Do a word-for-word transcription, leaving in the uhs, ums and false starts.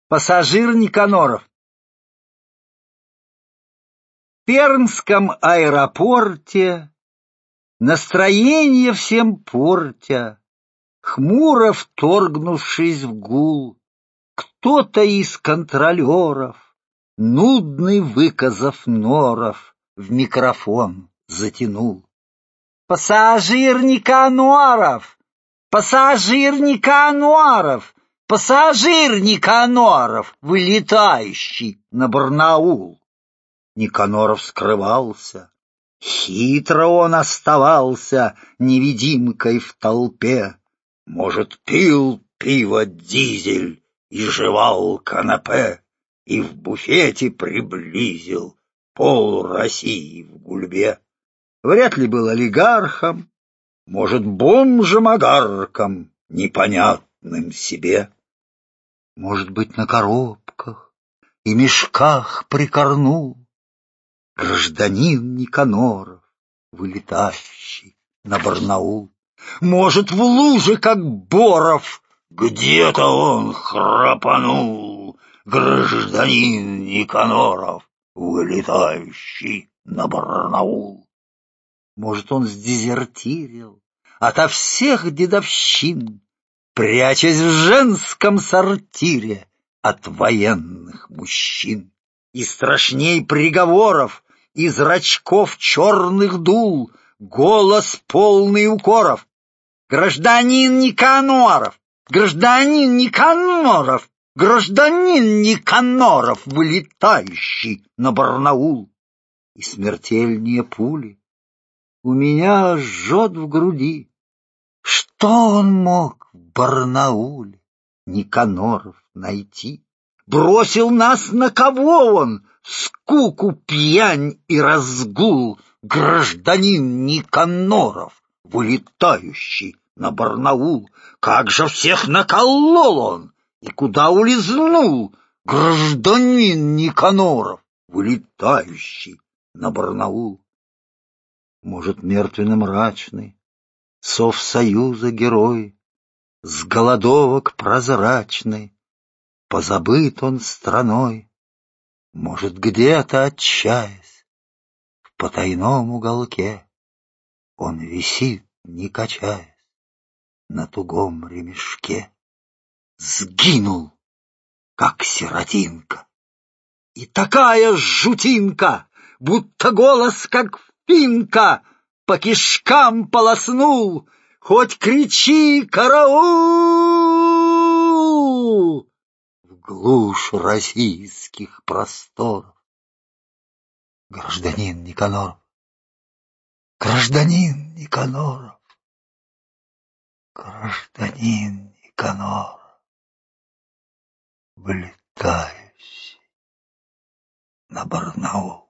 Пассажир Никаноров. В Пермском аэропорте, настроение всем портя, хмуро вторгнувшись в гул, кто-то из контролеров, нудный выказав норов, в микрофон затянул. Пассажир Никаноров! Пассажир Никаноров! Пассажир Никаноров, вылетающий на Барнаул! Никаноров скрывался, хитро он оставался невидимкой в толпе. Может, пил пиво дизель и жевал канапе, и в буфете приблизил пол России в гульбе. Вряд ли был олигархом, может, бомжем-огарком, непонятным себе. Может быть, на коробках и мешках прикорнул гражданин Никаноров, вылетающий на Барнаул. Может, в луже, как Боров, где-то он храпанул, гражданин Никаноров, вылетающий на Барнаул. Может, он сдезертирил ото всех дедовщин, прячась в женском сортире от военных мужчин. И страшней приговоров, и зрачков черных дул, голос полный укоров. Гражданин Никаноров! Гражданин Никаноров! Гражданин Никаноров, вылетающий на Барнаул! И смертельнее пули у меня жжет в груди. Что он мог в Барнауле, Никаноров, найти? Бросил нас на кого он? Скуку, пьянь и разгул, гражданин Никаноров, вылетающий на Барнаул. Как же всех наколол он и куда улизнул, гражданин Никаноров, вылетающий на Барнаул. Может, мертвенно-мрачный Совсоюза герой, с голодовок прозрачный, позабыт он страной. Может, где-то, отчаясь, в потайном уголке он висит, не качаясь, на тугом ремешке. Сгинул, как сиротинка, и такая жутинка, будто голос, как финка, по кишкам полоснул. Хоть кричи «Караул!» в глушь российских просторов. Гражданин Никаноров, гражданин Никаноров, гражданин Никаноров, вылетающий на Барнаул.